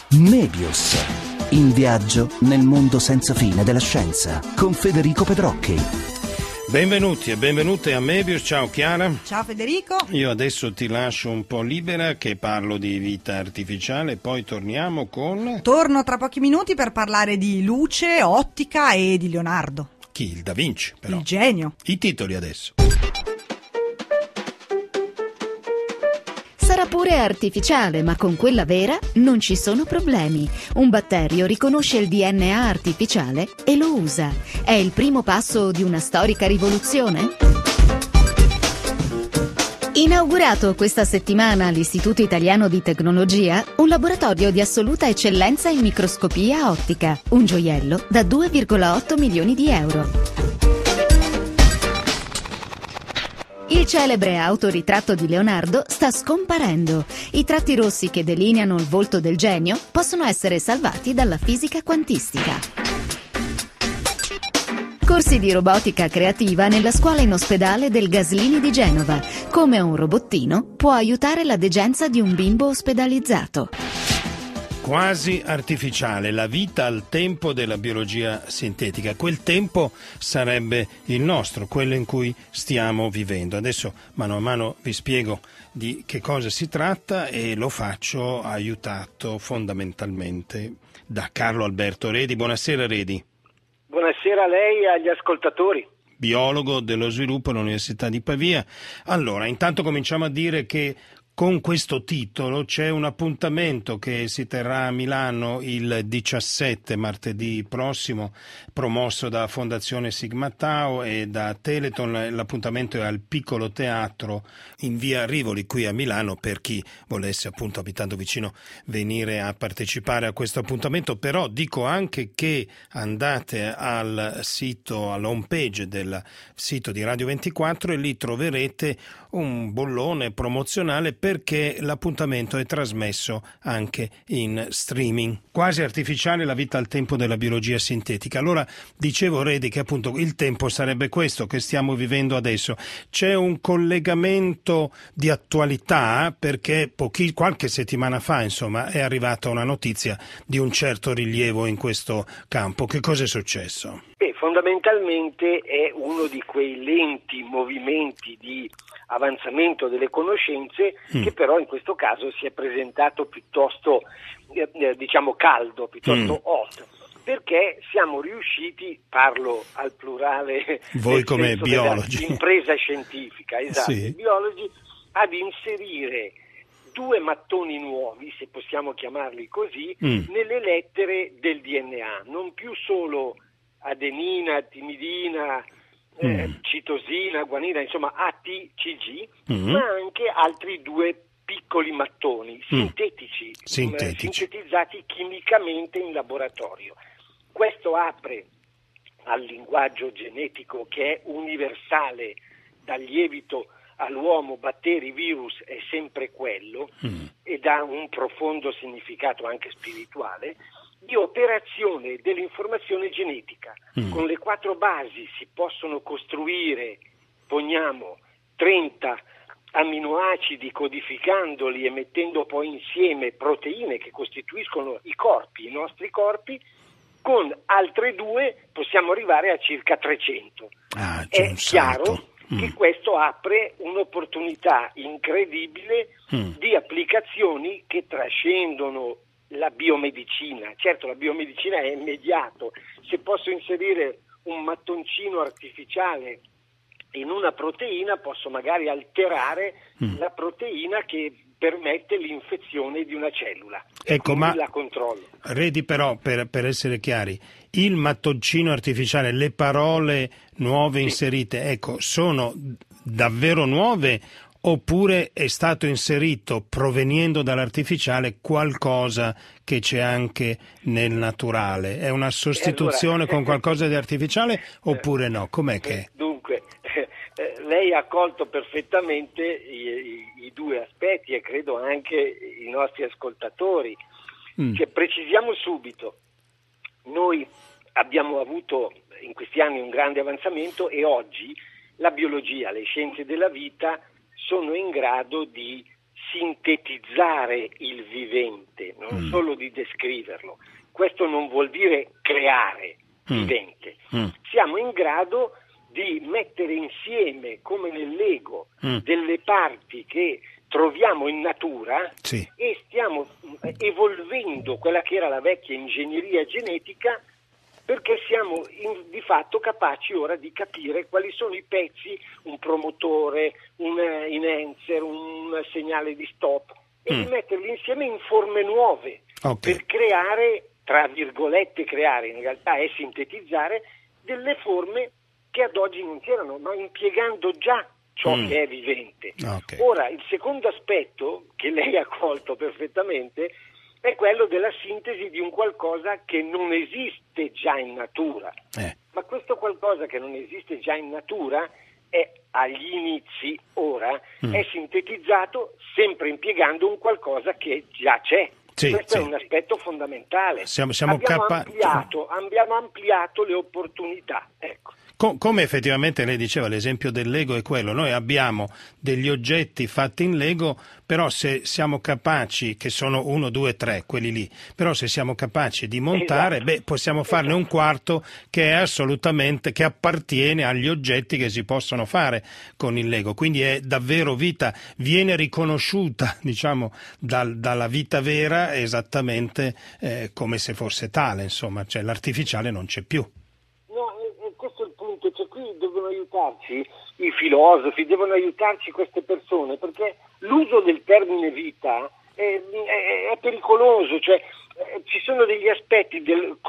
Möbius, in viaggio nel mondo senza fine della scienza, con Federico Pedrocchi. Benvenuti e benvenute a Möbius. Ciao Chiara. Ciao Federico. Io adesso ti lascio un po' libera che parlo di vita artificiale, poi torniamo con... Torno tra pochi minuti per parlare di luce, ottica e di Leonardo. Chi? Il Da Vinci, però. Il genio. I titoli adesso. Sarà pure artificiale, ma con quella vera non ci sono problemi. Un batterio riconosce il DNA artificiale e lo usa. È il primo passo di una storica rivoluzione? Inaugurato questa settimana all'Istituto Italiano di Tecnologia un laboratorio di assoluta eccellenza in microscopia ottica, un gioiello da 2,8 milioni di euro. Il celebre autoritratto di Leonardo sta scomparendo. I tratti rossi che delineano il volto del genio possono essere salvati dalla fisica quantistica. Corsi di robotica creativa nella scuola in ospedale del Gaslini di Genova. Come un robottino può aiutare la degenza di un bimbo ospedalizzato. Quasi artificiale, la vita al tempo della biologia sintetica. Quel tempo sarebbe il nostro, quello in cui stiamo vivendo. Adesso mano a mano vi spiego di che cosa si tratta e lo faccio aiutato fondamentalmente da Carlo Alberto Redi. Buonasera Redi. Buonasera a lei e agli ascoltatori. Biologo dello sviluppo all'Università di Pavia. Allora, intanto cominciamo a dire che con questo titolo c'è un appuntamento che si terrà a Milano il 17 martedì prossimo, promosso da Fondazione Sigma Tau e da Teleton. L'appuntamento è al Piccolo Teatro in via Rivoli qui a Milano, per chi volesse, appunto abitando vicino, venire a partecipare a questo appuntamento. Però dico anche che andate al sito, all'home page del sito di Radio 24 e lì troverete un bollone promozionale perché l'appuntamento è trasmesso anche in streaming. Quasi artificiale, la vita al tempo della biologia sintetica. Allora, dicevo Redi che appunto il tempo sarebbe questo che stiamo vivendo adesso. C'è un collegamento di attualità perché qualche settimana fa, insomma, è arrivata una notizia di un certo rilievo in questo campo. Che cosa è successo? Fondamentalmente è uno di quei lenti movimenti di avanzamento delle conoscenze che però in questo caso si è presentato piuttosto caldo, piuttosto hot, perché siamo riusciti, parlo al plurale, voi come biologi, impresa scientifica, esatto, sì, biologi, ad inserire due mattoni nuovi, se possiamo chiamarli così, nelle lettere del DNA, non più solo adenina, timidina, citosina, guanina, insomma ATCG, ma anche altri due piccoli mattoni sintetici, sintetizzati chimicamente in laboratorio. Questo apre al linguaggio genetico che è universale, dal lievito all'uomo, batteri, virus, è sempre quello, ed ha un profondo significato anche spirituale, di operazione dell'informazione genetica. Con le 4 basi si possono costruire, poniamo, 30 aminoacidi codificandoli e mettendo poi insieme proteine che costituiscono i corpi, i nostri corpi. Con altre 2 possiamo arrivare a circa 300. È chiaro che questo apre un'opportunità incredibile di applicazioni che trascendono la biomedicina. Certo, la biomedicina è immediato. Se posso inserire un mattoncino artificiale in una proteina, posso magari alterare la proteina che permette l'infezione di una cellula. Ecco, ma la controllo. Redi, però, per essere chiari, il mattoncino artificiale, le parole nuove inserite, ecco, sono davvero nuove? Oppure è stato inserito, provenendo dall'artificiale, qualcosa che c'è anche nel naturale? È una sostituzione con qualcosa di artificiale oppure no? Com'è che è? Dunque, lei ha colto perfettamente i due aspetti e credo anche i nostri ascoltatori. Cioè, precisiamo subito, noi abbiamo avuto in questi anni un grande avanzamento e oggi la biologia, le scienze della vita sono in grado di sintetizzare il vivente, non solo di descriverlo. Questo non vuol dire creare vivente. Siamo in grado di mettere insieme, come nel Lego, delle parti che troviamo in natura e stiamo evolvendo quella che era la vecchia ingegneria genetica, perché siamo di fatto capaci ora di capire quali sono i pezzi, un promotore, un enhancer, un segnale di stop, e di metterli insieme in forme nuove per creare, tra virgolette creare, in realtà è sintetizzare delle forme che ad oggi non c'erano, ma impiegando già ciò che è vivente. Ora, il secondo aspetto, che lei ha colto perfettamente, è quello della sintesi di un qualcosa che non esiste già in natura. Ma questo qualcosa che non esiste già in natura è agli inizi, ora, è sintetizzato sempre impiegando un qualcosa che già c'è. Questo è un aspetto fondamentale. Abbiamo ampliato le opportunità, ecco. Come effettivamente lei diceva, l'esempio del Lego è quello: noi abbiamo degli oggetti fatti in Lego, però se siamo capaci, che sono 1, 2, 3, quelli lì, però se siamo capaci di montare, possiamo farne un quarto che è assolutamente, che appartiene agli oggetti che si possono fare con il Lego, quindi è davvero vita, viene riconosciuta, diciamo, dalla vita vera esattamente come se fosse tale, insomma, cioè l'artificiale non c'è più. Cioè, qui devono aiutarci i filosofi, devono aiutarci queste persone, perché l'uso del termine vita è pericoloso, cioè ci sono degli aspetti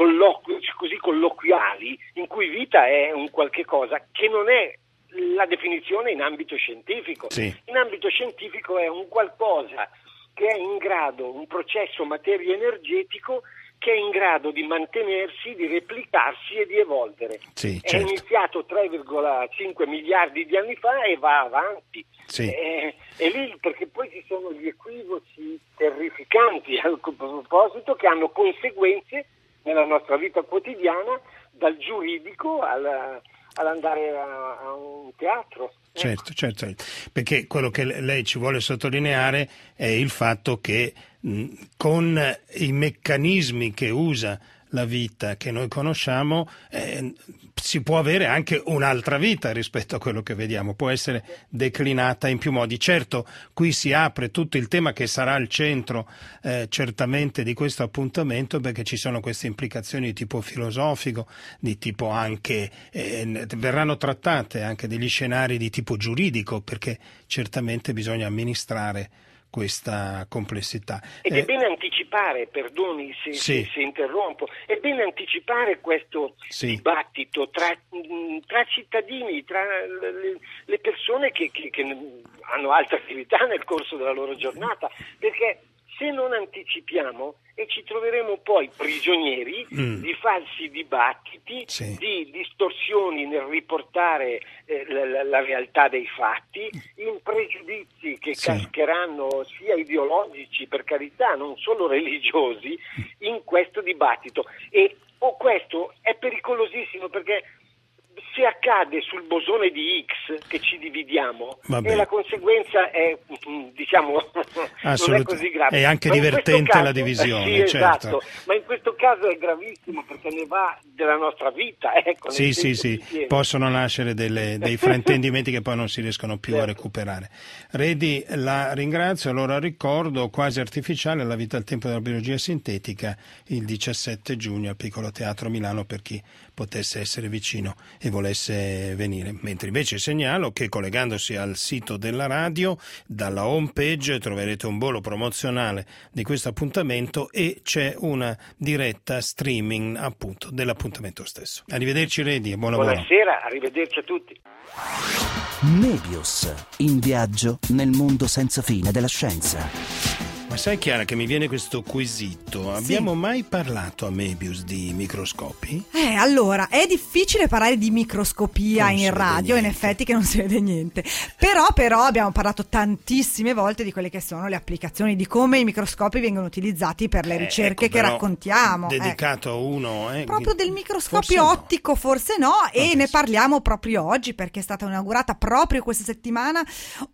così colloquiali in cui vita è un qualche cosa che non è la definizione in ambito scientifico. In ambito scientifico è un qualcosa che è in grado, un processo materia-energetico che è in grado di mantenersi, di replicarsi e di evolvere. È iniziato 3,5 miliardi di anni fa e va avanti. È lì perché poi ci sono gli equivoci terrificanti a proposito, che hanno conseguenze nella nostra vita quotidiana, dal giuridico all'andare a un teatro. Certo, perché quello che lei ci vuole sottolineare è il fatto che con i meccanismi che usa la vita che noi conosciamo si può avere anche un'altra vita rispetto a quello che vediamo, può essere declinata in più modi. Certo, qui si apre tutto il tema che sarà al centro certamente di questo appuntamento, perché ci sono queste implicazioni di tipo filosofico, di tipo anche verranno trattate anche degli scenari di tipo giuridico, perché certamente bisogna amministrare questa complessità. Ed è bene anticipare, perdoni se interrompo, è bene anticipare questo dibattito tra cittadini, tra le persone che hanno altre attività nel corso della loro giornata, perché se non anticipiamo ci troveremo poi prigionieri di falsi dibattiti, di distorsioni nel riportare la realtà dei fatti, in pregiudizi che cascheranno sia ideologici, per carità, non solo religiosi, in questo dibattito. E questo è pericolosissimo, perché se accade sul bosone di Higgs che ci dividiamo, e la conseguenza è, diciamo, non è così grave. È anche divertente la divisione, esatto, ma in questo caso è gravissimo, perché ne va della nostra vita. Ecco, possono nascere dei fraintendimenti che poi non si riescono più a recuperare. Redi, la ringrazio. Allora ricordo, Quasi artificiale, la vita al tempo della biologia sintetica, il 17 giugno al Piccolo Teatro Milano, per chi potesse essere vicino e volesse venire. Mentre invece segnalo che, collegandosi al sito della radio, dalla home page troverete un bollo promozionale di questo appuntamento e c'è una diretta streaming appunto dell'appuntamento stesso. Arrivederci Redi e buon lavoro. Buonasera, arrivederci a tutti. Nebius, in viaggio nel mondo senza fine della scienza. Ma sai Chiara che mi viene questo quesito, abbiamo mai parlato a Mebius di microscopi? Allora, è difficile parlare di microscopia in radio, in effetti che non si vede niente, però abbiamo parlato tantissime volte di quelle che sono le applicazioni, di come i microscopi vengono utilizzati per le ricerche che raccontiamo. Dedicato a uno, proprio del microscopio ottico, forse no, e ne parliamo proprio oggi perché è stata inaugurata proprio questa settimana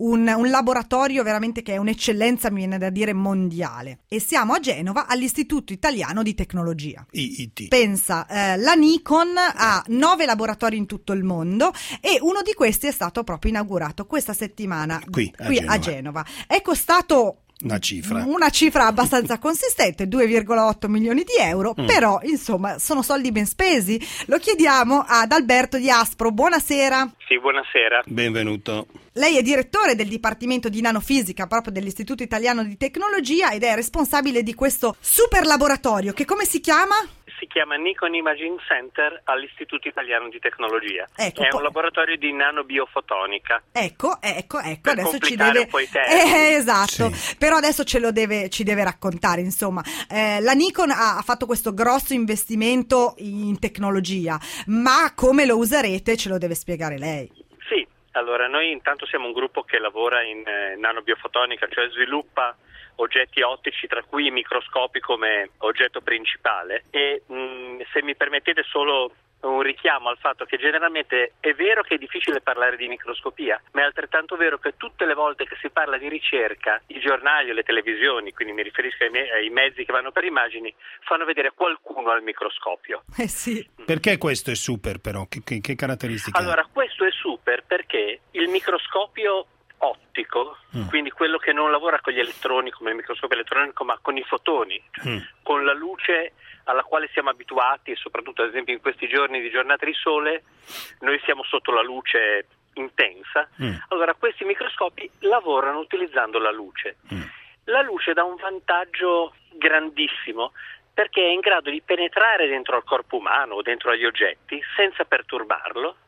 un laboratorio veramente che è un'eccellenza, mi viene da dire, mondiale. E siamo a Genova all'Istituto Italiano di Tecnologia. IIT. Pensa, la Nikon ha 9 laboratori in tutto il mondo e uno di questi è stato proprio inaugurato questa settimana qui a Genova. È costato una cifra abbastanza consistente, 2,8 milioni di euro, però insomma sono soldi ben spesi. Lo chiediamo ad Alberto Di Aspro. Buonasera. Sì, buonasera. Benvenuto. Lei è direttore del Dipartimento di Nanofisica proprio dell'Istituto Italiano di Tecnologia ed è responsabile di questo super laboratorio che come si chiama? Si chiama Nikon Imaging Center all'Istituto Italiano di Tecnologia. Ecco, è un laboratorio di nanobiofotonica. Ecco, per adesso ci deve un po' i termini. Esatto, sì. Però adesso ci deve raccontare, insomma. La Nikon ha fatto questo grosso investimento in tecnologia, ma come lo userete ce lo deve spiegare lei. Sì, allora noi intanto siamo un gruppo che lavora in nanobiofotonica, cioè sviluppa oggetti ottici, tra cui i microscopi come oggetto principale e se mi permettete solo un richiamo al fatto che generalmente è vero che è difficile parlare di microscopia, ma è altrettanto vero che tutte le volte che si parla di ricerca, i giornali o le televisioni, quindi mi riferisco ai mezzi che vanno per immagini, fanno vedere qualcuno al microscopio. Sì. Perché questo è super però? Che caratteristiche ha? Allora, questo è super perché il microscopio ottico, quindi quello che non lavora con gli elettroni come il microscopio elettronico, ma con i fotoni, con la luce alla quale siamo abituati, e soprattutto ad esempio in questi giorni di giornate di sole, noi siamo sotto la luce intensa. Allora questi microscopi lavorano utilizzando la luce. La luce dà un vantaggio grandissimo perché è in grado di penetrare dentro al corpo umano o dentro agli oggetti senza perturbarlo,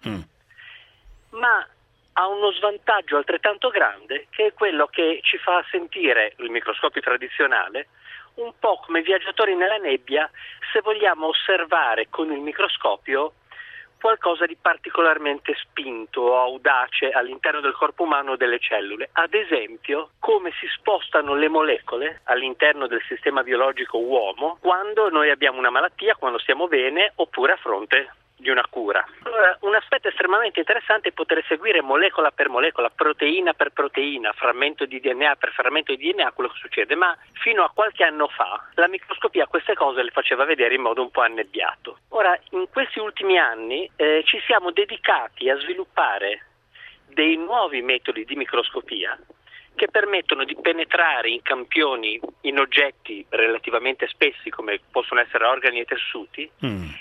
ma ha uno svantaggio altrettanto grande che è quello che ci fa sentire il microscopio tradizionale un po' come viaggiatori nella nebbia se vogliamo osservare con il microscopio qualcosa di particolarmente spinto o audace all'interno del corpo umano o delle cellule. Ad esempio, come si spostano le molecole all'interno del sistema biologico uomo quando noi abbiamo una malattia, quando stiamo bene oppure a fronte di una cura. Allora, un aspetto estremamente interessante è poter seguire molecola per molecola, proteina per proteina, frammento di DNA per frammento di DNA quello che succede, ma fino a qualche anno fa la microscopia queste cose le faceva vedere in modo un po' annebbiato. Ora, in questi ultimi anni ci siamo dedicati a sviluppare dei nuovi metodi di microscopia che permettono di penetrare in campioni, in oggetti relativamente spessi come possono essere organi e tessuti,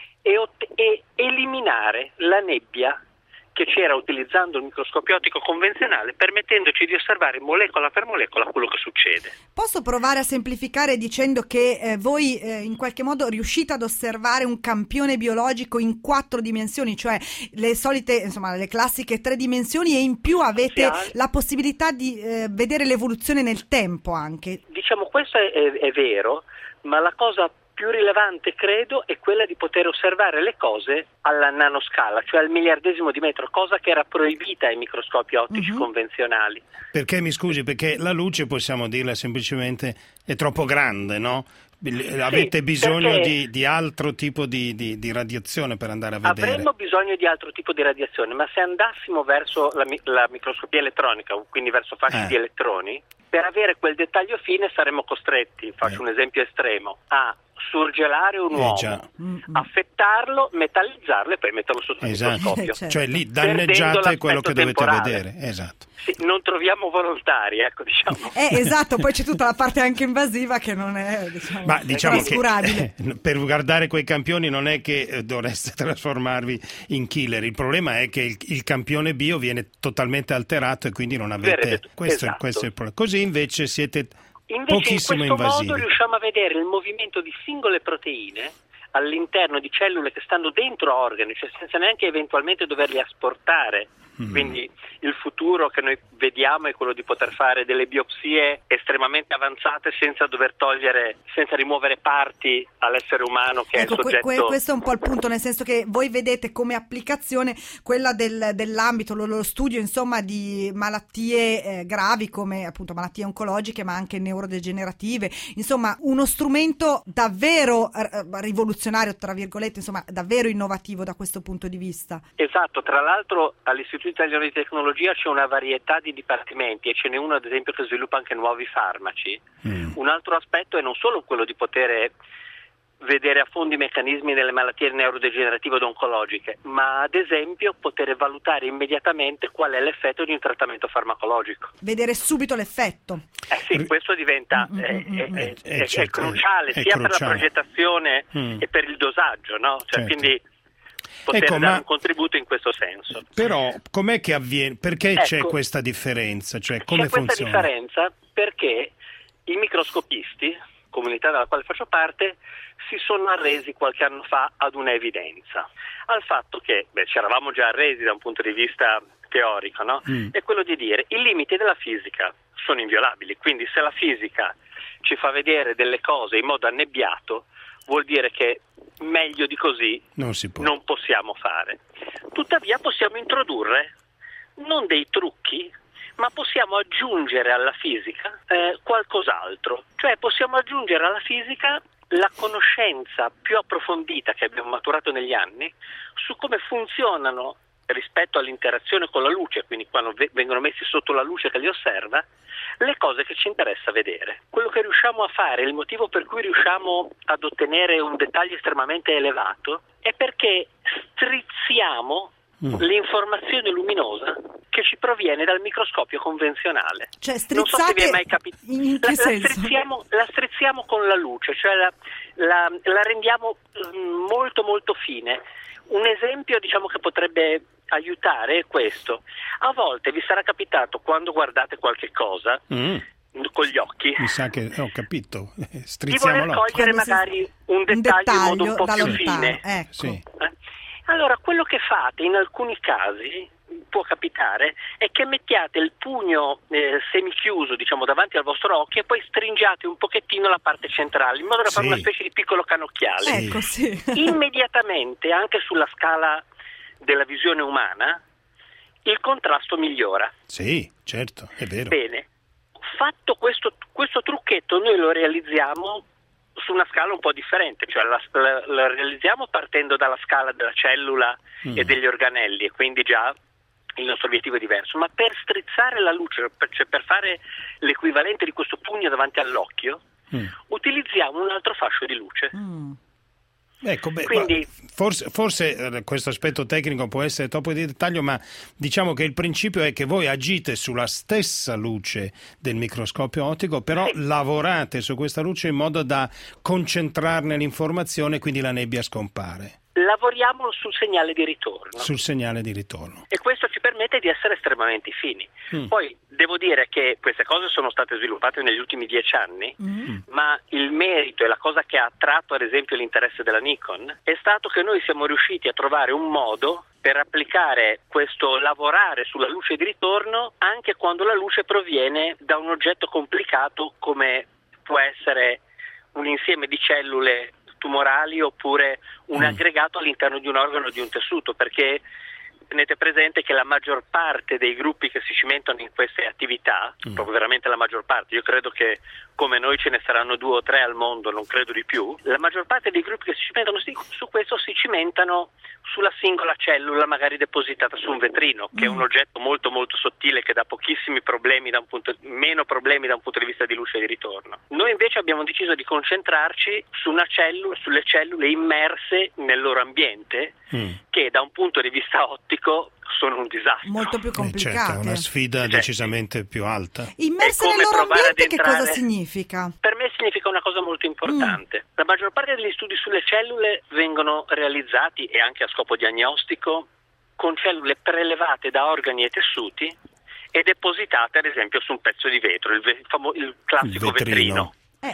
e eliminare la nebbia che c'era utilizzando il microscopio ottico convenzionale, permettendoci di osservare molecola per molecola quello che succede. Posso provare a semplificare dicendo che voi in qualche modo riuscite ad osservare un campione biologico in 4 dimensioni, cioè le solite, insomma, le classiche 3 dimensioni, e in più avete la possibilità di vedere l'evoluzione nel tempo anche. Diciamo, questo è vero, ma la cosa più rilevante, credo, è quella di poter osservare le cose alla nanoscala, cioè al miliardesimo di metro, cosa che era proibita ai microscopi ottici convenzionali. Perché, mi scusi, perché la luce, possiamo dirla semplicemente, è troppo grande, no? Avete bisogno di altro tipo di radiazione per andare a vedere? Avremmo bisogno di altro tipo di radiazione, ma se andassimo verso la microscopia elettronica, quindi verso fasci di elettroni, per avere quel dettaglio fine saremmo costretti, faccio un esempio estremo, a surgelare un uomo, affettarlo, metallizzarlo e poi metterlo sotto il microscopio. Cioè lì danneggiate quello che dovete vedere. Esatto. Sì, non troviamo volontari, ecco, diciamo. Esatto, poi c'è tutta la parte anche invasiva che non è, ma diciamo trascurabile. Che per guardare quei campioni non è che dovreste trasformarvi in killer, il problema è che il campione bio viene totalmente alterato e quindi non avete questo è il problema. Così invece siete pochissimo in questo invasivi. modo riusciamo a vedere il movimento di singole proteine all'interno di cellule che stanno dentro organi, cioè senza neanche eventualmente doverli asportare Quindi il futuro che noi vediamo è quello di poter fare delle biopsie estremamente avanzate senza rimuovere parti all'essere umano che è il soggetto. Questo è un po' il punto, nel senso che voi vedete come applicazione quella dell'ambito, lo studio insomma di malattie gravi come appunto malattie oncologiche ma anche neurodegenerative, insomma uno strumento davvero rivoluzionario tra virgolette, insomma davvero innovativo da questo punto di vista. Esatto, tra l'altro all'Istituto Italiano di Tecnologia c'è una varietà di dipartimenti e ce n'è uno ad esempio che sviluppa anche nuovi farmaci. Un altro aspetto è non solo quello di poter vedere a fondo i meccanismi delle malattie neurodegenerative ed oncologiche, ma ad esempio poter valutare immediatamente qual è l'effetto di un trattamento farmacologico. Vedere subito l'effetto. Sì, questo diventa è cruciale sia per la progettazione e per il dosaggio, no? Quindi poter dare un contributo in questo senso. Però com'è che avviene? Perché c'è questa differenza? Cioè, come funziona? C'è questa differenza perché i microscopisti, comunità della quale faccio parte, si sono arresi qualche anno fa ad una evidenza, al fatto che ci eravamo già arresi da un punto di vista teorico, no? È quello di dire i limiti della fisica sono inviolabili, quindi se la fisica ci fa vedere delle cose in modo annebbiato vuol dire che meglio di così non possiamo fare. Tuttavia possiamo introdurre non dei trucchi, ma possiamo aggiungere alla fisica qualcos'altro, cioè possiamo aggiungere alla fisica la conoscenza più approfondita che abbiamo maturato negli anni su come funzionano rispetto all'interazione con la luce, quindi quando vengono messi sotto la luce che li osserva, le cose che ci interessa vedere. Quello che riusciamo a fare, il motivo per cui riusciamo ad ottenere un dettaglio estremamente elevato, è perché strizziamo l'informazione luminosa che ci proviene dal microscopio convenzionale. Cioè, non so se vi è mai capito. In che senso? La strizziamo con la luce, cioè la rendiamo molto molto fine. Un esempio che potrebbe aiutare è questo. A volte vi sarà capitato quando guardate qualche cosa con gli occhi. Mi sa che ho capito. Di voler cogliere magari un dettaglio in modo un po' più fine. Ecco. Sì. Allora, quello che fate in alcuni casi può capitare è che mettiate il pugno semichiuso davanti al vostro occhio e poi stringiate un pochettino la parte centrale in modo da fare una specie di piccolo canocchiale. Ecco, sì. Immediatamente, anche sulla scala della visione umana, il contrasto migliora. Sì, certo, è vero. Bene, fatto questo trucchetto noi lo realizziamo su una scala un po' differente, cioè la realizziamo partendo dalla scala della cellula e degli organelli, e quindi già il nostro obiettivo è diverso, ma per strizzare la luce, cioè per fare l'equivalente di questo pugno davanti all'occhio, utilizziamo un altro fascio di luce. Ecco, quindi, forse questo aspetto tecnico può essere troppo di dettaglio, ma diciamo che il principio è che voi agite sulla stessa luce del microscopio ottico, però lavorate su questa luce in modo da concentrarne l'informazione, quindi la nebbia scompare. Lavoriamo sul segnale di ritorno. Sul segnale di ritorno. E questo ci permette di essere estremamente fini. Poi devo dire che queste cose sono state sviluppate negli ultimi 10 anni, ma il merito e la cosa che ha attratto ad esempio l'interesse della Nikon è stato che noi siamo riusciti a trovare un modo per applicare questo lavorare sulla luce di ritorno anche quando la luce proviene da un oggetto complicato come può essere un insieme di cellule tumorali oppure un aggregato all'interno di un organo o di un tessuto, perché tenete presente che la maggior parte dei gruppi che si cimentano in queste attività, proprio veramente la maggior parte, io credo che come noi ce ne saranno 2 o 3 al mondo, non credo di più, la maggior parte dei gruppi che si cimentano su questo si cimentano sulla singola cellula magari depositata su un vetrino, che è un oggetto molto molto sottile che dà pochissimi problemi meno problemi da un punto di vista di luce di ritorno. Noi invece abbiamo deciso di concentrarci su sulle cellule immerse nel loro ambiente, che da un punto di vista ottico sono un disastro. Molto più complicate. Certo, una sfida decisamente più alta. Immerse nel loro ambiente che cosa significa? Per me significa una cosa molto importante. La maggior parte degli studi sulle cellule vengono realizzati, e anche a scopo diagnostico, con cellule prelevate da organi e tessuti e depositate ad esempio su un pezzo di vetro, il classico vetrino.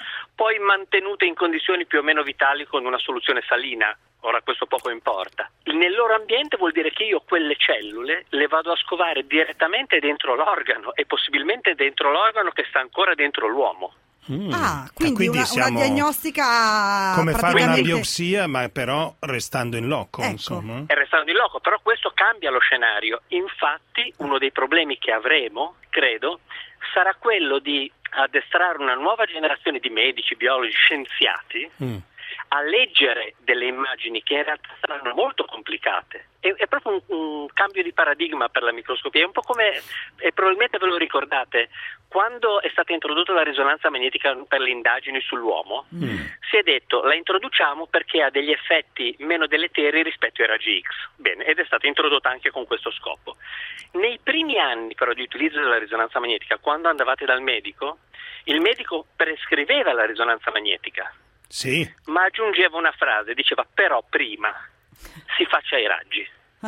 poi mantenute in condizioni più o meno vitali con una soluzione salina. Ora questo poco importa. Nel loro ambiente vuol dire che io quelle cellule le vado a scovare direttamente dentro l'organo e possibilmente dentro l'organo che sta ancora dentro l'uomo. Quindi una diagnostica come praticamente... fare una biopsia, ma però restando in loco, ecco. insomma. E restando in loco, però questo cambia lo scenario. Infatti uno dei problemi che avremo, credo, sarà quello di addestrare una nuova generazione di medici, biologi, scienziati a leggere delle immagini che in realtà saranno molto complicate. È proprio un cambio di paradigma per la microscopia. È un po' come, e probabilmente ve lo ricordate, quando è stata introdotta la risonanza magnetica per le indagini sull'uomo, si è detto la introduciamo perché ha degli effetti meno deleteri rispetto ai raggi X. Bene, ed è stata introdotta anche con questo scopo. Nei primi anni però di utilizzo della risonanza magnetica, quando andavate dal medico, il medico prescriveva la risonanza magnetica. Sì. Ma aggiungeva una frase, diceva però prima si faccia i raggi.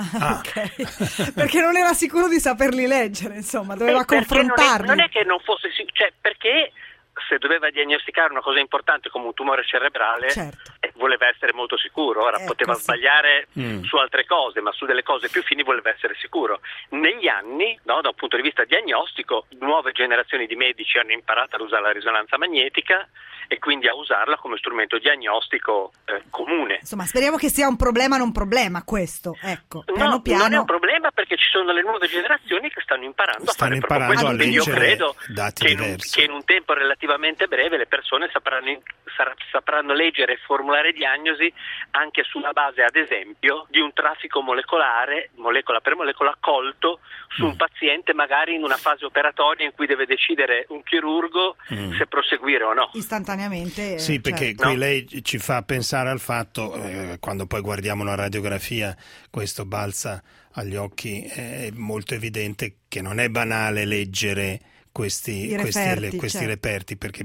Ok. Perché non era sicuro di saperli leggere, insomma, doveva confrontarli. Non è che non fosse cioè perché se doveva diagnosticare una cosa importante come un tumore cerebrale, certo, voleva essere molto sicuro. Ora poteva sbagliare su altre cose, ma su delle cose più fini voleva essere sicuro. Negli anni, no, da un punto di vista diagnostico, nuove generazioni di medici hanno imparato ad usare la risonanza magnetica e quindi a usarla come strumento diagnostico comune. Insomma, speriamo che sia un problema non problema questo, ecco. No, non è un problema perché ci sono le nuove generazioni che stanno imparando a fare proprio questo. Quindi io credo che in un tempo relativamente breve le persone sapranno leggere e formulare diagnosi anche sulla base, ad esempio, di un traffico molecolare, molecola per molecola, colto su un paziente magari in una fase operatoria in cui deve decidere un chirurgo se proseguire o no. Istantaneamente. Sì, perché qui lei ci fa pensare al fatto, quando poi guardiamo una radiografia, questo balza agli occhi, è molto evidente che non è banale leggere questi reperti, perché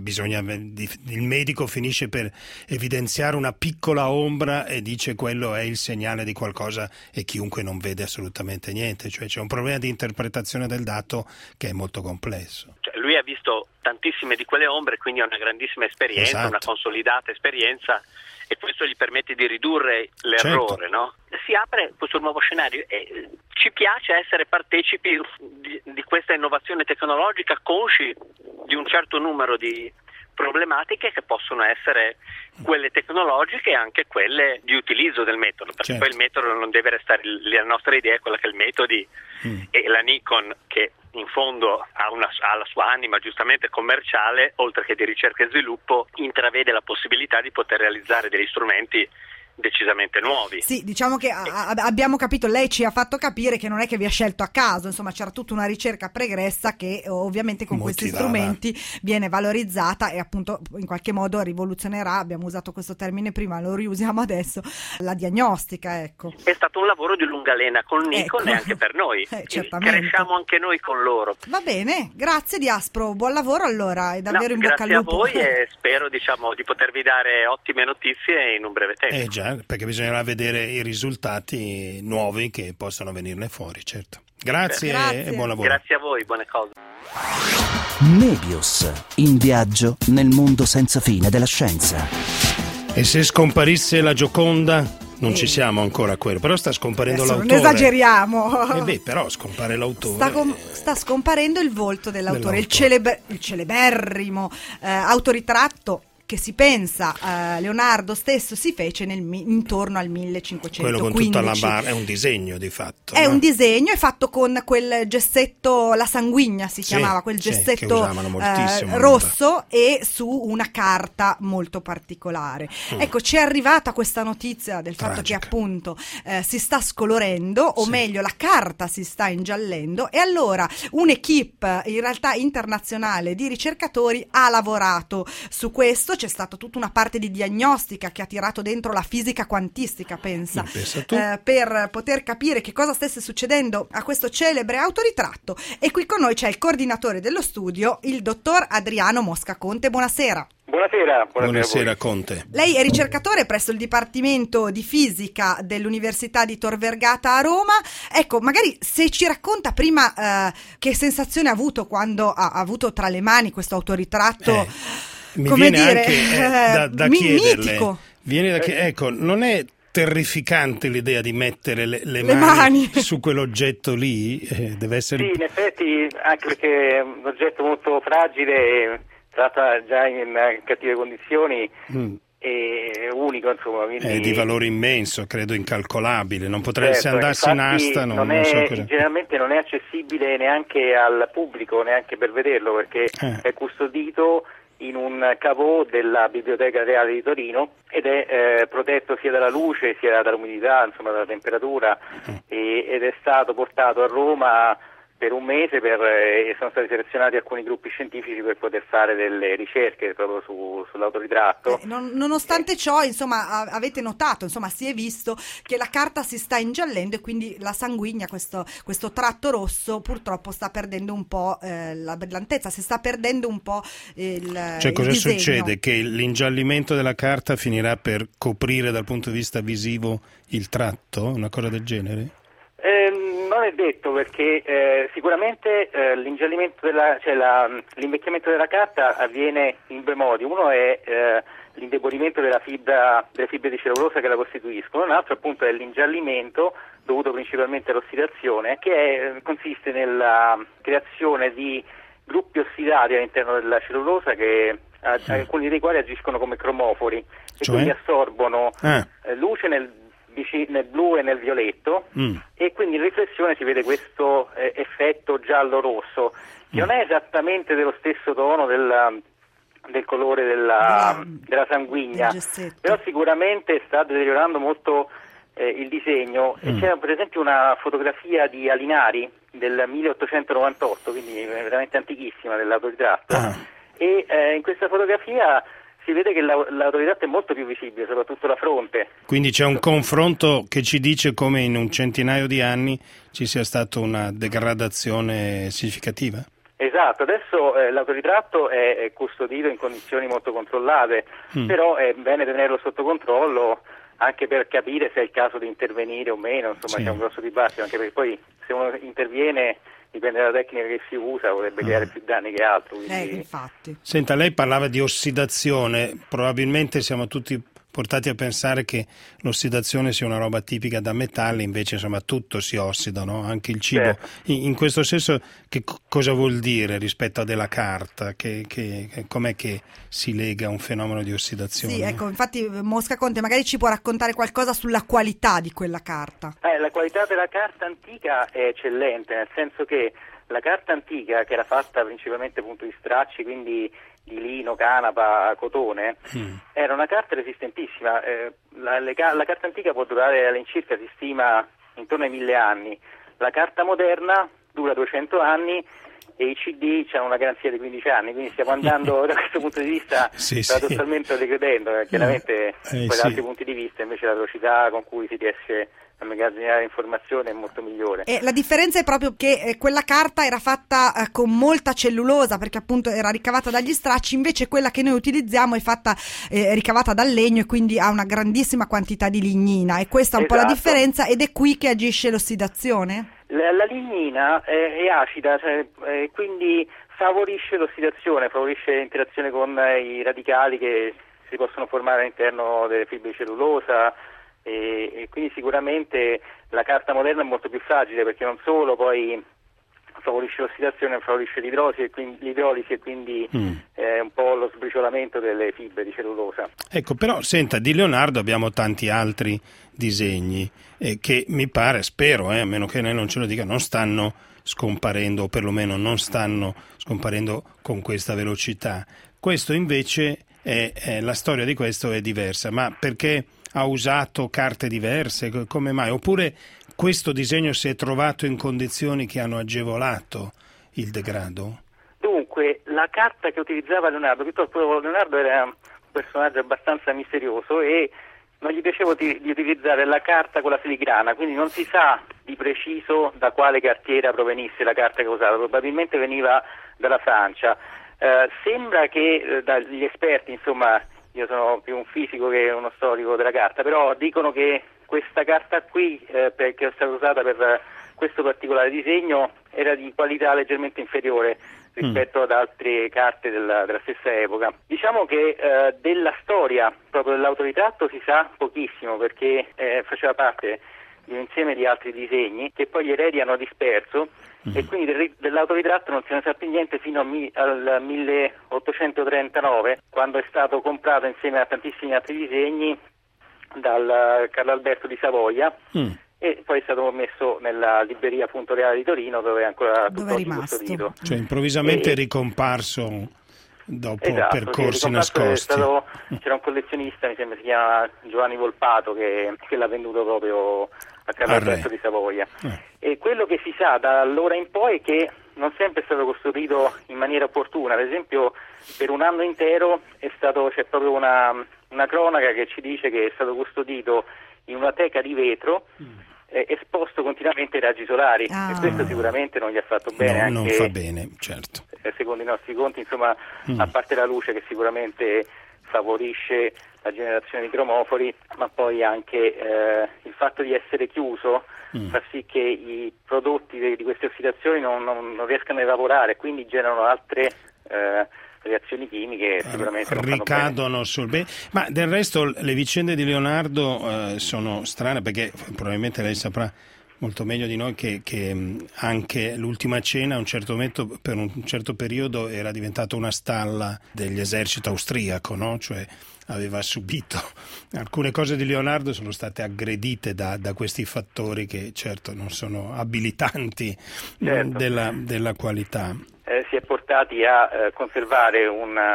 il medico finisce per evidenziare una piccola ombra e dice quello è il segnale di qualcosa e chiunque non vede assolutamente niente, cioè c'è un problema di interpretazione del dato che è molto complesso. Lui ha visto tantissime di quelle ombre, quindi ha una grandissima esperienza, una consolidata esperienza, e questo gli permette di ridurre l'errore, no? Si apre questo nuovo scenario e ci piace essere partecipi di questa innovazione tecnologica, consci di un certo numero di problematiche che possono essere quelle tecnologiche e anche quelle di utilizzo del metodo, perché poi il metodo non deve restare, la nostra idea è quella che il metodi e la Nikon, che in fondo ha la sua anima giustamente commerciale, oltre che di ricerca e sviluppo, intravede la possibilità di poter realizzare degli strumenti decisamente nuovi. Sì, diciamo che abbiamo capito, lei ci ha fatto capire che non è che vi ha scelto a caso, insomma c'era tutta una ricerca pregressa che ovviamente con questi strumenti viene valorizzata e appunto in qualche modo rivoluzionerà, abbiamo usato questo termine prima, lo riusiamo adesso, la diagnostica, ecco. È stato un lavoro di lunga lena con Nikon e anche per noi, cresciamo anche noi con loro. Va bene, grazie Di Aspro, buon lavoro allora e davvero in bocca al lupo. Grazie a voi e spero di potervi dare ottime notizie in un breve tempo. Già, perché bisognerà vedere i risultati nuovi che possono venirne fuori, certo. Grazie e buon lavoro. Grazie a voi, buone cose. Nebius, in viaggio nel mondo senza fine della scienza. E se scomparisse la Gioconda? Non ci siamo ancora a quello, però sta scomparendo l'autore. Non esageriamo. Però scompare l'autore. Sta scomparendo il volto dell'autore, il celeberrimo autoritratto che si pensa Leonardo stesso si fece intorno al 1515. Quello con tutta la barra, è un disegno di fatto. È un disegno, è fatto con quel gessetto, la sanguigna si chiamava, quel gessetto rosso e su una carta molto particolare. Ecco, ci è arrivata questa notizia del fatto che appunto si sta scolorendo, o meglio la carta si sta ingiallendo, e allora un'equipe in realtà internazionale di ricercatori ha lavorato su questo. C'è stata tutta una parte di diagnostica che ha tirato dentro la fisica quantistica, pensa per poter capire che cosa stesse succedendo a questo celebre autoritratto. E qui con noi c'è il coordinatore dello studio, il dottor Adriano Mosca Conte. Buonasera. Buonasera Conte. Lei è ricercatore presso il Dipartimento di Fisica dell'Università di Tor Vergata a Roma. Ecco, magari se ci racconta prima che sensazione ha avuto quando ha avuto tra le mani questo autoritratto Mi come viene dire, anche da chiederle. Mitico. Ecco, non è terrificante l'idea di mettere le mani su quell'oggetto lì? Deve essere... Sì, in effetti, anche perché è un oggetto molto fragile, tratta già in cattive condizioni, è unico, insomma. Quindi... È di valore immenso, credo incalcolabile, non potrebbe, certo, se andassi in asta non so cosa... Generalmente non è accessibile neanche al pubblico, neanche per vederlo, perché è custodito in un caveau della Biblioteca Reale di Torino ed è protetto sia dalla luce sia dall'umidità, insomma dalla temperatura, ed è stato portato a Roma per un mese e sono stati selezionati alcuni gruppi scientifici per poter fare delle ricerche proprio sull'autoritratto. Nonostante ciò, insomma, avete notato, insomma, si è visto che la carta si sta ingiallendo e quindi la sanguigna, questo tratto rosso, purtroppo sta perdendo un po' la brillantezza, si sta perdendo un po' Cioè, cosa disegno. succede? Che l'ingiallimento della carta finirà per coprire dal punto di vista visivo il tratto? Una cosa del genere? Non è detto, perché sicuramente l'ingiallimento l'invecchiamento della carta avviene in due modi. Uno è l'indebolimento delle fibre di cellulosa che la costituiscono, un altro appunto è l'ingiallimento dovuto principalmente all'ossidazione, che consiste nella creazione di gruppi ossidati all'interno della cellulosa alcuni dei quali agiscono come cromofori, e quindi assorbono luce nel blu e nel violetto, e quindi in riflessione si vede questo effetto giallo-rosso, che non è esattamente dello stesso tono del colore della sanguigna, però sicuramente sta deteriorando molto il disegno. C'è per esempio una fotografia di Alinari del 1898, quindi veramente antichissima, dell'autoritratto, e in questa fotografia si vede che l'autoritratto è molto più visibile, soprattutto la fronte. Quindi c'è un confronto che ci dice come in un centinaio di anni ci sia stata una degradazione significativa? Esatto, adesso l'autoritratto è custodito in condizioni molto controllate, però è bene tenerlo sotto controllo anche per capire se è il caso di intervenire o meno, insomma c'è un grosso dibattito, anche perché poi se uno interviene dipende dalla tecnica che si usa, potrebbe creare più danni che altro. Quindi... infatti. Senta, lei parlava di ossidazione, probabilmente siamo tutti portati a pensare che l'ossidazione sia una roba tipica da metalli, invece insomma tutto si ossida, no? Anche il cibo. Certo. In questo senso che cosa vuol dire rispetto a della carta? Com'è che si lega a un fenomeno di ossidazione? Sì, ecco, infatti Mosca Conte magari ci può raccontare qualcosa sulla qualità di quella carta. La qualità della carta antica è eccellente, nel senso che la carta antica, che era fatta principalmente appunto di stracci, quindi di lino, canapa, cotone, era una carta resistentissima. La carta antica può durare all'incirca, si stima, intorno ai 1000 anni. La carta moderna dura 200 anni e i CD hanno una garanzia di 15 anni, quindi stiamo andando da questo punto di vista paradossalmente decredendo, chiaramente poi da altri punti di vista invece la velocità con cui si riesce a immagazzinare informazione è molto migliore. E la differenza è proprio che quella carta era fatta con molta cellulosa, perché appunto era ricavata dagli stracci, invece quella che noi utilizziamo è fatta ricavata dal legno e quindi ha una grandissima quantità di lignina, e questa è un po' la differenza, ed è qui che agisce l'ossidazione? La lignina è acida, quindi favorisce l'ossidazione, favorisce l'interazione con i radicali che si possono formare all'interno delle fibre di cellulosa, e quindi sicuramente la carta moderna è molto più fragile, perché non solo poi favorisce l'ossidazione, favorisce l'idrolisi e quindi un po' lo sbriciolamento delle fibre di cellulosa. Ecco, però senta, di Leonardo abbiamo tanti altri disegni che mi pare, spero, a meno che lei non ce lo dica, non stanno scomparendo, o perlomeno non stanno scomparendo con questa velocità. Questo invece la storia di questo è diversa, ma perché ha usato carte diverse? Come mai? Oppure questo disegno si è trovato in condizioni che hanno agevolato il degrado? Dunque, la carta che utilizzava Leonardo, piuttosto Leonardo era un personaggio abbastanza misterioso e non gli piaceva di utilizzare la carta con la filigrana, quindi non si sa di preciso da quale cartiera provenisse la carta che usava, probabilmente veniva dalla Francia. Sembra che dagli esperti, insomma, io sono più un fisico che uno storico della carta, però dicono che questa carta qui, che è stata usata per questo particolare disegno, era di qualità leggermente inferiore. rispetto ad altre carte della stessa epoca. Diciamo che della storia proprio dell'autoritratto si sa pochissimo, perché faceva parte di un insieme di altri disegni che poi gli eredi hanno disperso, e quindi dell'autoritratto non se ne sa più niente fino al 1839, quando è stato comprato insieme a tantissimi altri disegni dal Carlo Alberto di Savoia, e poi è stato messo nella libreria appunto reale di Torino, dove è ancora tutto custodito. Cioè improvvisamente è ricomparso dopo percorsi nascosti. C'era un collezionista, mi sembra si chiama Giovanni Volpato, che l'ha venduto proprio a Carlo Alberto di Savoia. E quello che si sa da allora in poi è che non sempre è stato custodito in maniera opportuna. Ad esempio, per un anno intero c'è proprio una cronaca che ci dice che è stato custodito in una teca di vetro, esposto continuamente ai raggi solari, e questo sicuramente non gli ha fatto bene. No, non fa bene, certo. Secondo i nostri conti, insomma, a parte la luce che sicuramente favorisce la generazione di cromofori, ma poi anche il fatto di essere chiuso fa sì che i prodotti di queste ossidazioni non riescano a evaporare, quindi generano altre reazioni chimiche sicuramente ricadono sul bene. Ma del resto le vicende di Leonardo sono strane, perché probabilmente lei saprà molto meglio di noi che anche l'Ultima Cena a un certo momento, per un certo periodo, era diventata una stalla dell'esercito austriaco, no? Cioè aveva subito alcune cose di Leonardo, sono state aggredite da questi fattori che certo non sono abilitanti della qualità. Si è portati a conservare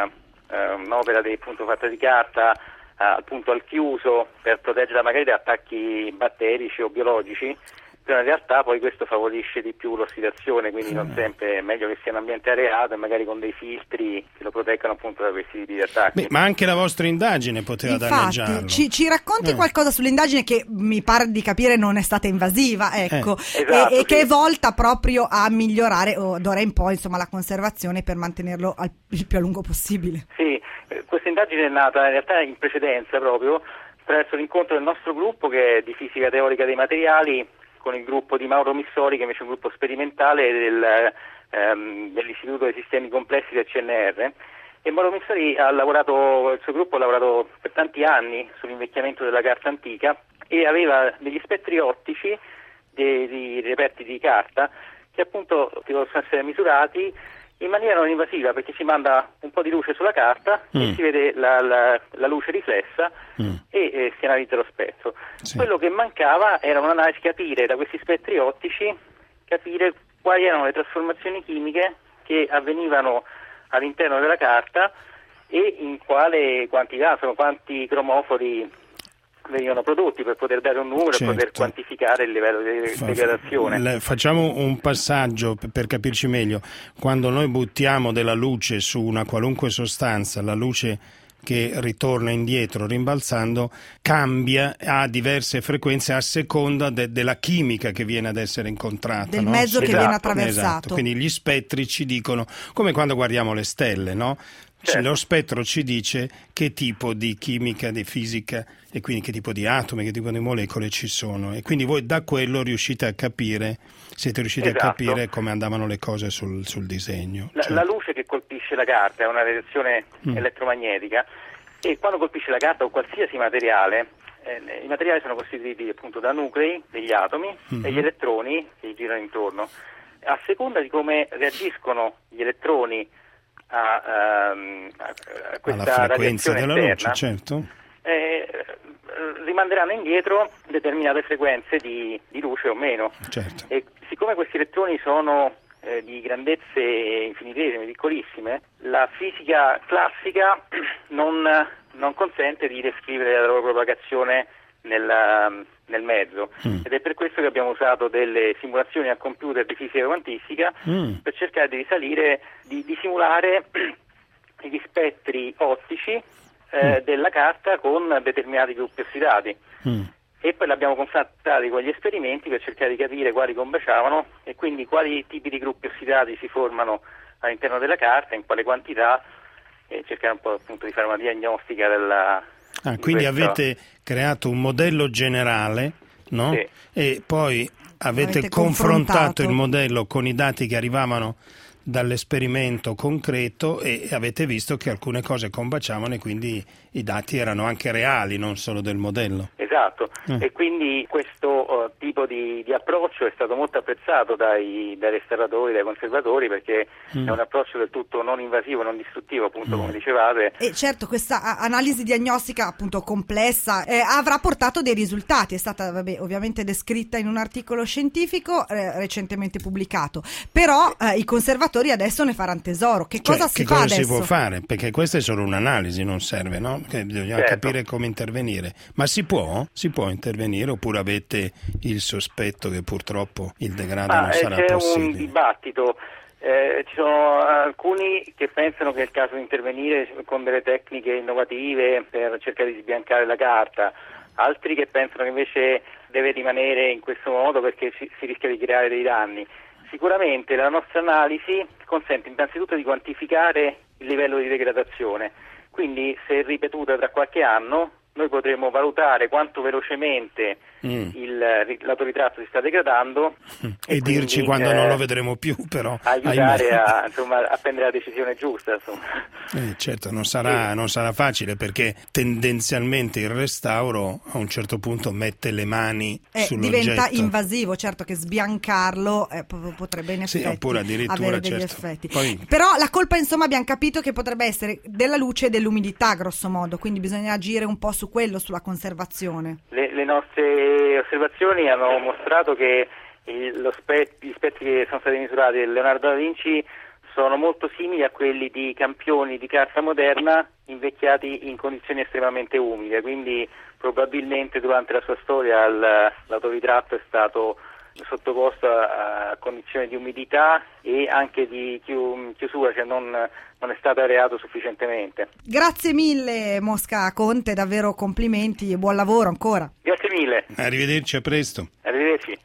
un'opera appunto fatta di carta appunto al chiuso, per proteggerla magari da attacchi batterici o biologici, però in realtà poi questo favorisce di più l'ossidazione, quindi non sempre è meglio che sia un ambiente areato e magari con dei filtri che lo proteggano appunto da questi tipi di attacchi. Ma anche la vostra indagine poteva danneggiarlo. Ci racconti qualcosa sull'indagine, che mi pare di capire non è stata invasiva, ecco, esatto, e che è volta proprio a migliorare d'ora in poi, insomma, la conservazione per mantenerlo il più a lungo possibile. Sì, questa indagine è nata in realtà in precedenza proprio attraverso l'incontro del nostro gruppo, che è di fisica teorica dei materiali, con il gruppo di Mauro Missori, che invece è un gruppo sperimentale dell'Istituto dei Sistemi Complessi del CNR. E Mauro Missori il suo gruppo ha lavorato per tanti anni sull'invecchiamento della carta antica, e aveva degli spettri ottici di reperti di carta che appunto possono essere misurati in maniera non invasiva, perché si manda un po' di luce sulla carta e si vede la luce riflessa e si analizza lo spettro. Sì. Quello che mancava era un'analisi, capire da questi spettri ottici, capire quali erano le trasformazioni chimiche che avvenivano all'interno della carta e in quale quantità, quanti cromofori venivano prodotti, per poter dare un numero, certo, e poter quantificare il livello di degradazione. Facciamo un passaggio per capirci meglio. Quando noi buttiamo della luce su una qualunque sostanza, la luce che ritorna indietro rimbalzando cambia a diverse frequenze a seconda della chimica che viene ad essere incontrata, del mezzo che viene attraversato. Esatto. Quindi gli spettri ci dicono, come quando guardiamo le stelle, no? Certo. Lo spettro ci dice che tipo di chimica, di fisica, e quindi che tipo di atomi, che tipo di molecole ci sono, e quindi voi da quello siete riusciti esatto. a capire come andavano le cose sul disegno. La luce che colpisce la carta è una radiazione elettromagnetica, e quando colpisce la carta o qualsiasi materiale, i materiali sono costituiti appunto da nuclei degli atomi e gli elettroni che girano intorno. A seconda di come reagiscono gli elettroni a questa alla frequenza radiazione della esterna, luce, certo, rimanderanno indietro determinate frequenze di luce o meno. Certo. E siccome questi elettroni sono di grandezze infinitesime, piccolissime, la fisica classica non consente di descrivere la loro propagazione nel mezzo, ed è per questo che abbiamo usato delle simulazioni a computer di fisica quantistica per cercare di risalire, di simulare gli spettri ottici della carta con determinati gruppi ossidati, e poi l'abbiamo confrontati con gli esperimenti per cercare di capire quali combaciavano e quindi quali tipi di gruppi ossidati si formano all'interno della carta, in quale quantità, e cercare un po' appunto di fare una diagnostica quindi avete creato un modello generale, no? Sì. E poi avete confrontato il modello con i dati che arrivavano dall'esperimento concreto e avete visto che alcune cose combaciavano e quindi i dati erano anche reali, non solo del modello. Esatto, e quindi questo tipo di approccio è stato molto apprezzato dai restauratori, dai conservatori, perché è un approccio del tutto non invasivo, non distruttivo, appunto, come dicevate. E certo, questa analisi diagnostica appunto complessa avrà portato dei risultati, è stata ovviamente descritta in un articolo scientifico recentemente pubblicato, però i conservatori adesso ne faranno tesoro. Che cosa si fa adesso? Si può fare? Perché questa è solo un'analisi, non serve, no? Che bisogna capire come intervenire. Ma si può intervenire oppure avete il sospetto che purtroppo il degrado non sarà possibile? C'è un dibattito. Ci sono alcuni che pensano che è il caso di intervenire con delle tecniche innovative per cercare di sbiancare la carta, altri che pensano che invece deve rimanere in questo modo perché si rischia di creare dei danni. Sicuramente la nostra analisi consente innanzitutto di quantificare il livello di degradazione, quindi se ripetuta tra qualche anno noi potremo valutare quanto velocemente l'autoritratto si sta degradando e dirci quando non lo vedremo più, però aiutare a prendere la decisione giusta, insomma. Certo, non sarà facile, perché tendenzialmente il restauro a un certo punto mette le mani sull'oggetto. Diventa invasivo, certo che sbiancarlo potrebbe in effetti oppure addirittura avere degli effetti. Però la colpa, insomma, abbiamo capito che potrebbe essere della luce e dell'umidità, grosso modo, quindi bisogna agire un po' su quello, sulla conservazione. Le nostre osservazioni hanno mostrato che gli spettri che sono stati misurati del Leonardo da Vinci sono molto simili a quelli di campioni di carta moderna invecchiati in condizioni estremamente umide, quindi probabilmente durante la sua storia l'autoritratto è stato sottoposto a condizioni di umidità e anche di chiusura, cioè non è stato areato sufficientemente. Grazie mille Mosca Conte, davvero complimenti e buon lavoro ancora. Grazie mille. Arrivederci, a presto. Arrivederci.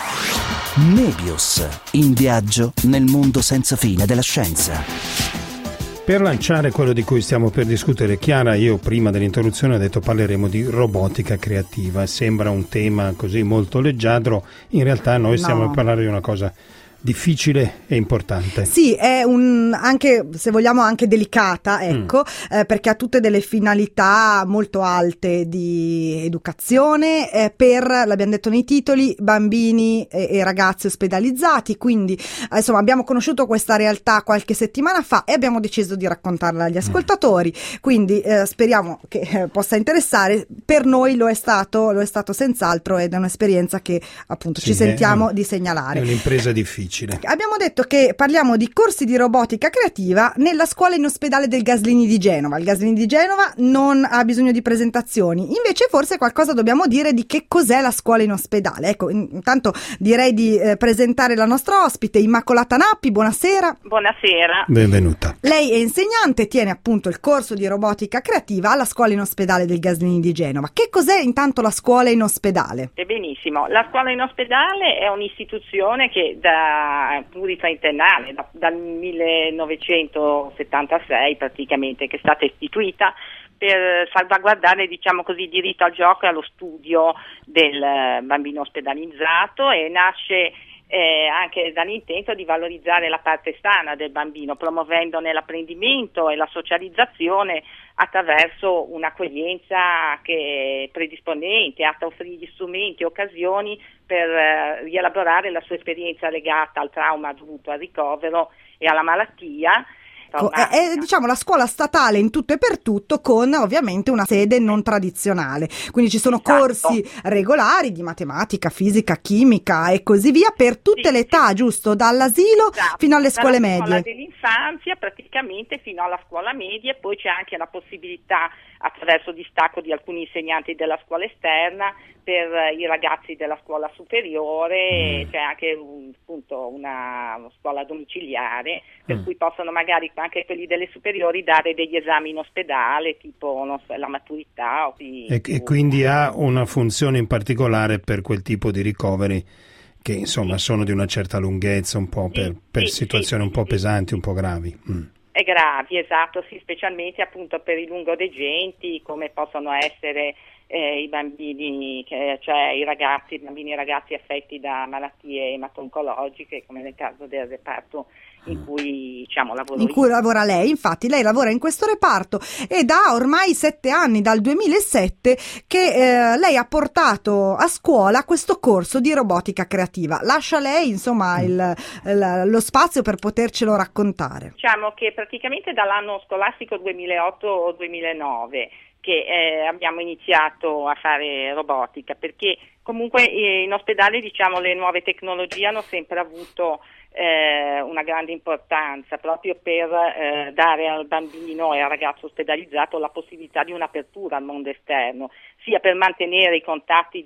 Nebius, in viaggio nel mondo senza fine della scienza. Per lanciare quello di cui stiamo per discutere, Chiara, io prima dell'introduzione ho detto parleremo di robotica creativa. Sembra un tema così molto leggiadro, in realtà noi stiamo a parlare di una cosa difficile e importante. Sì, è anche, se vogliamo, anche delicata, ecco, perché ha tutte delle finalità molto alte di educazione per, l'abbiamo detto nei titoli, bambini e ragazzi ospedalizzati, quindi insomma abbiamo conosciuto questa realtà qualche settimana fa e abbiamo deciso di raccontarla agli ascoltatori, quindi speriamo che possa interessare. Per noi lo è stato senz'altro, ed è un'esperienza che appunto ci sentiamo di segnalare. È un'impresa difficile. Abbiamo detto che parliamo di corsi di robotica creativa nella scuola in ospedale del Gaslini di Genova. Il Gaslini di Genova non ha bisogno di presentazioni, invece forse qualcosa dobbiamo dire di che cos'è la scuola in ospedale. Ecco, intanto direi di presentare la nostra ospite, Immacolata Nappi. Buonasera. Buonasera. Benvenuta. Lei è insegnante, tiene appunto il corso di robotica creativa alla scuola in ospedale del Gaslini di Genova. Che cos'è intanto la scuola in ospedale? Benissimo, la scuola in ospedale è un'istituzione che pluritrentennale, dal 1976 praticamente, che è stata istituita per salvaguardare, diciamo così, il diritto al gioco e allo studio del bambino ospedalizzato, e nasce anche dall'intento di valorizzare la parte sana del bambino, promuovendone l'apprendimento e la socializzazione attraverso un'accoglienza che è predisponente, atta a offrire strumenti e occasioni per rielaborare la sua esperienza legata al trauma dovuto al ricovero e alla malattia. È diciamo la scuola statale in tutto e per tutto, con ovviamente una sede non tradizionale, quindi ci sono corsi regolari di matematica, fisica, chimica e così via per tutte le età, giusto? Dall'asilo fino alle scuole medie. Dalla scuola dell'infanzia praticamente fino alla scuola media, e poi c'è anche la possibilità, attraverso distacco di alcuni insegnanti della scuola esterna, per i ragazzi della scuola superiore, c'è anche una scuola domiciliare, per cui possono magari anche quelli delle superiori dare degli esami in ospedale, tipo la maturità. E quindi ha una funzione in particolare per quel tipo di ricoveri che insomma sono di una certa lunghezza, un po' per situazioni un po' pesanti, un po' gravi. E gravi, esatto, sì, specialmente appunto per i lungodegenti, come possono essere i bambini, cioè i bambini e ragazzi affetti da malattie ematoncologiche, come nel caso del reparto in cui lavoro. In cui lavora lei, infatti lei lavora in questo reparto e da ormai 7 anni, dal 2007, che lei ha portato a scuola questo corso di robotica creativa. Lascia lei insomma lo spazio per potercelo raccontare. Diciamo che praticamente dall'anno scolastico 2008-2009 che abbiamo iniziato a fare robotica, perché comunque in ospedale le nuove tecnologie hanno sempre avuto una grande importanza proprio per dare al bambino e al ragazzo ospedalizzato la possibilità di un'apertura al mondo esterno, sia per mantenere i contatti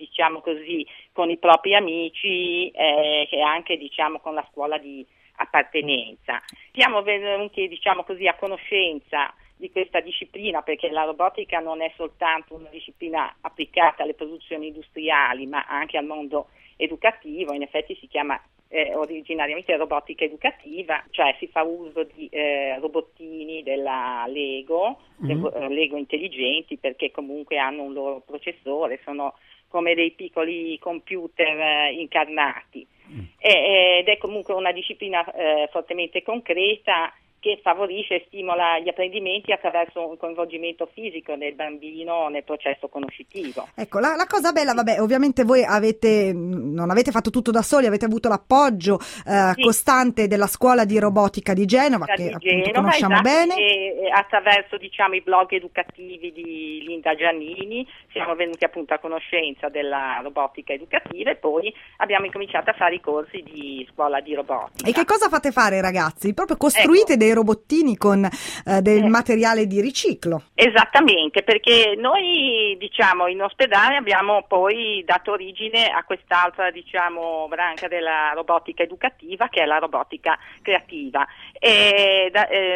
con i propri amici che anche con la scuola di appartenenza. Siamo venuti a conoscenza di questa disciplina, perché la robotica non è soltanto una disciplina applicata alle produzioni industriali, ma anche al mondo educativo. In effetti si chiama originariamente robotica educativa, cioè si fa uso di robottini della Lego, Lego intelligenti, perché comunque hanno un loro processore, sono come dei piccoli computer incarnati, ed è comunque una disciplina fortemente concreta, che favorisce e stimola gli apprendimenti attraverso un coinvolgimento fisico del bambino nel processo conoscitivo. Ecco, la cosa bella, ovviamente voi non avete fatto tutto da soli, avete avuto l'appoggio costante della scuola di robotica di Genova, appunto conosciamo bene. E attraverso i blog educativi di Linda Giannini siamo venuti appunto a conoscenza della robotica educativa e poi abbiamo incominciato a fare i corsi di scuola di robotica. E che cosa fate fare ai ragazzi? Proprio costruite dei robottini con del materiale di riciclo. Esattamente, perché noi in ospedale abbiamo poi dato origine a quest'altra branca della robotica educativa, che è la robotica creativa. E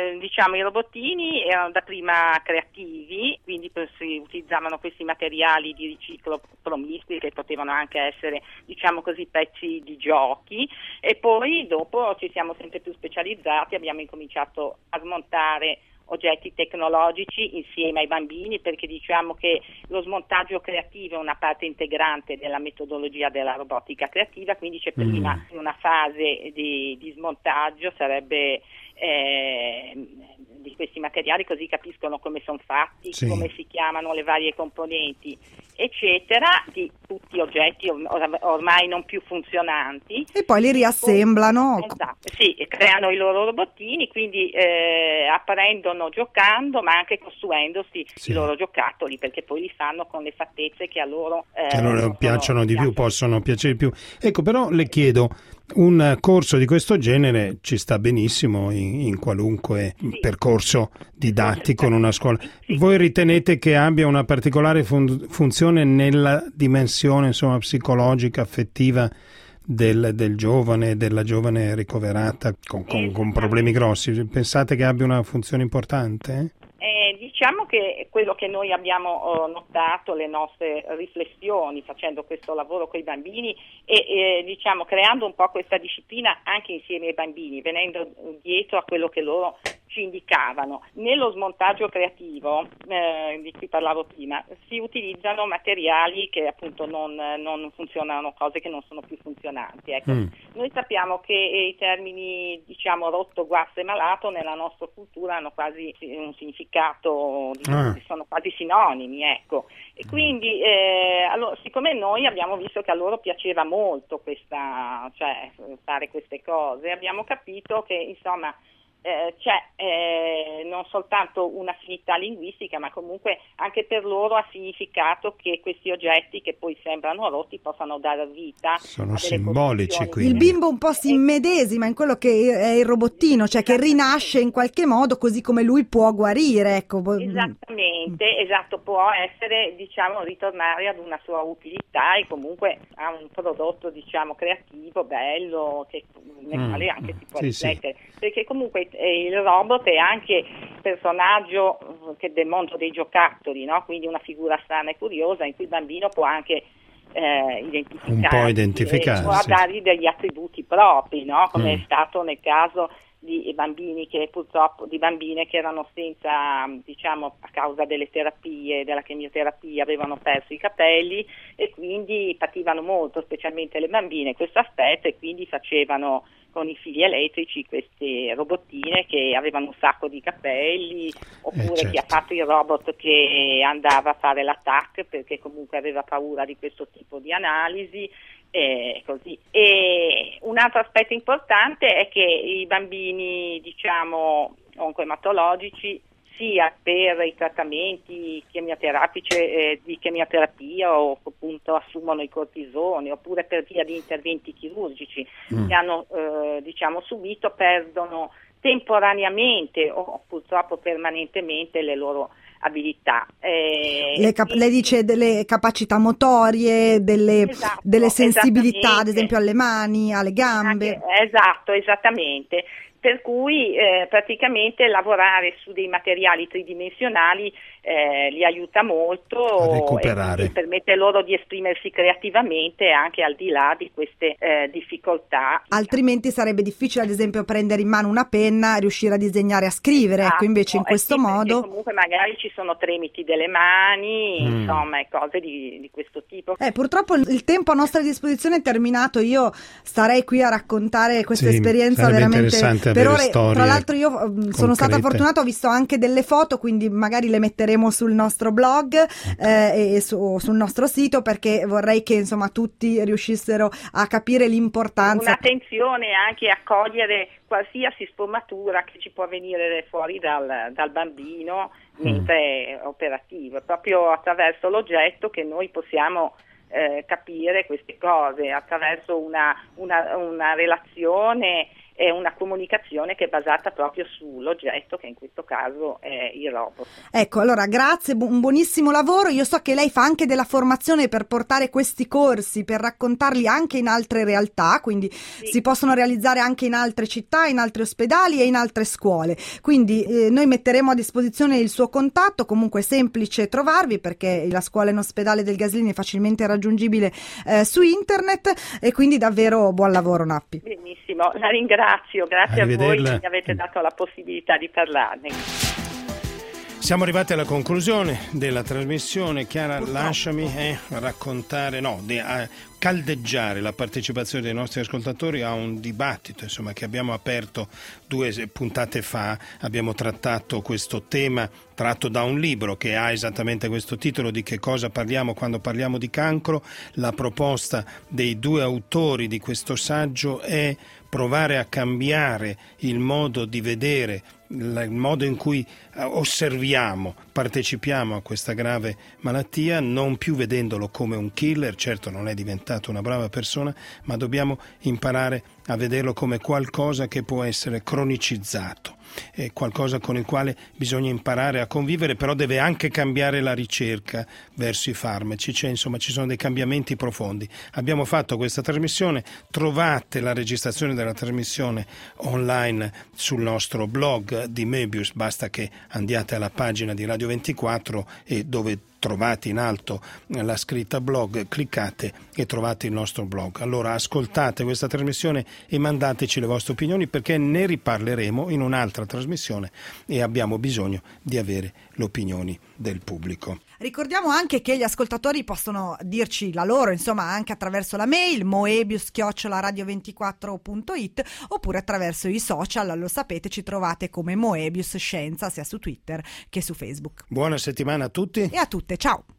i robottini erano da prima creativi, quindi si utilizzavano questi materiali di riciclo promiscui che potevano anche essere pezzi di giochi, e poi dopo ci siamo sempre più specializzati, abbiamo incominciato a smontare oggetti tecnologici insieme ai bambini, perché che lo smontaggio creativo è una parte integrante della metodologia della robotica creativa, quindi c'è prima una fase di smontaggio, sarebbe di questi materiali, così capiscono come sono fatti, come si chiamano le varie componenti, eccetera, di tutti oggetti ormai non più funzionanti. E poi li riassemblano. Esatto, creano i loro robottini, quindi apprendono giocando, ma anche costruendosi i loro giocattoli, perché poi li fanno con le fattezze che a loro piacciono di più, possono piacere di più. Ecco, però le chiedo, un corso di questo genere ci sta benissimo in qualunque percorso didattico in una scuola. Voi ritenete che abbia una particolare funzione nella dimensione psicologica, affettiva del giovane, della giovane ricoverata con problemi grossi? Pensate che abbia una funzione importante? Diciamo che quello che noi abbiamo notato, le nostre riflessioni facendo questo lavoro con i bambini e creando un po' questa disciplina anche insieme ai bambini, venendo dietro a quello che loro ci indicavano. Nello smontaggio creativo di cui parlavo prima si utilizzano materiali che appunto non funzionano, cose che non sono più funzionanti. Ecco. Noi sappiamo che i termini rotto, guasto e malato nella nostra cultura hanno quasi un significato, sono quasi sinonimi, ecco. E quindi allora, siccome noi abbiamo visto che a loro piaceva molto fare queste cose, abbiamo capito che c'è non soltanto un'affinità linguistica, ma comunque anche per loro ha significato che questi oggetti che poi sembrano rotti possano dare vita. Sono simbolici, quindi. Il bimbo un po' si immedesima in quello che è il robottino, cioè che rinasce in qualche modo, così come lui può guarire, ecco. Esattamente, esatto, può essere, ritornare ad una sua utilità e comunque a un prodotto, creativo, bello, nel quale anche si può riflettere, perché comunque il robot è anche personaggio del mondo dei giocattoli, no? Quindi una figura strana e curiosa in cui il bambino può anche identificare, un po' identificarsi, può dargli degli attributi propri, no? Come è stato nel caso di bambine che erano senza, diciamo, a causa delle terapie, della chemioterapia, avevano perso i capelli e quindi pativano molto, specialmente le bambine, questo aspetto, e quindi facevano con i fili elettrici queste robottine che avevano un sacco di capelli, oppure certo. chi ha fatto il robot che andava a fare l'attacco perché comunque aveva paura di questo tipo di analisi. Così. E un altro aspetto importante è che i bambini, diciamo, oncoematologici, sia per i trattamenti chemioterapici di chemioterapia o appunto assumono i cortisoni, oppure per via di interventi chirurgici che hanno diciamo subito, perdono temporaneamente o purtroppo permanentemente le loro abilità. Lei dice delle capacità motorie, delle sensibilità, ad esempio alle mani, alle gambe. Esatto, esattamente. Per cui praticamente lavorare su dei materiali tridimensionali li aiuta molto a recuperare e permette loro di esprimersi creativamente anche al di là di queste difficoltà. Altrimenti sarebbe difficile, ad esempio, prendere in mano una penna e riuscire a disegnare, a scrivere. Ecco, invece in questo modo comunque magari ci sono tremiti delle mani, insomma, cose di questo tipo. Purtroppo il tempo a nostra disposizione è terminato. Io starei qui a raccontare questa esperienza veramente per ore. Tra l'altro io sono stata fortunata, ho visto anche delle foto, quindi magari le metteremo sul nostro blog e sul nostro sito, perché vorrei che insomma tutti riuscissero a capire l'importanza. Un'attenzione anche a cogliere qualsiasi sfumatura che ci può venire fuori dal bambino mentre è operativo, proprio attraverso l'oggetto che noi possiamo capire queste cose, attraverso una relazione e una comunicazione che è basata proprio sull'oggetto, che in questo caso è il robot. Ecco, allora grazie, un buonissimo lavoro. Io so che lei fa anche della formazione per portare questi corsi, per raccontarli anche in altre realtà, quindi si possono realizzare anche in altre città, in altri ospedali e in altre scuole. Quindi noi metteremo a disposizione il suo contatto, comunque è semplice trovarvi perché la scuola in ospedale del Gaslini è facilmente raggiungibile su internet, e quindi davvero buon lavoro, Nappi. Benissimo, la ringrazio. Grazie a voi che mi avete dato la possibilità di parlarne. Siamo arrivati alla conclusione della trasmissione. Chiara, lasciami raccontare, caldeggiare la partecipazione dei nostri ascoltatori a un dibattito, insomma, che abbiamo aperto 2 puntate fa. Abbiamo trattato questo tema tratto da un libro che ha esattamente questo titolo: Di che cosa parliamo quando parliamo di cancro. La proposta dei 2 autori di questo saggio è provare a cambiare il modo di vedere, il modo in cui osserviamo, partecipiamo a questa grave malattia, non più vedendolo come un killer. Certo, non è diventato una brava persona, ma dobbiamo imparare a vederlo come qualcosa che può essere cronicizzato, è qualcosa con il quale bisogna imparare a convivere, però deve anche cambiare la ricerca verso i farmaci. Ci sono dei cambiamenti profondi. Abbiamo fatto questa trasmissione, trovate la registrazione della trasmissione online sul nostro blog di Möbius, basta che andiate alla pagina di Radio 24 e dove trovate in alto la scritta blog, cliccate e trovate il nostro blog. Allora ascoltate questa trasmissione e mandateci le vostre opinioni, perché ne riparleremo in un'altra trasmissione e abbiamo bisogno di avere le opinioni del pubblico. Ricordiamo anche che gli ascoltatori possono dirci la loro, insomma, anche attraverso la mail moebius@radio24.it oppure attraverso i social. Lo sapete, ci trovate come Moebius Scienza sia su Twitter che su Facebook. Buona settimana a tutti e a tutte, ciao!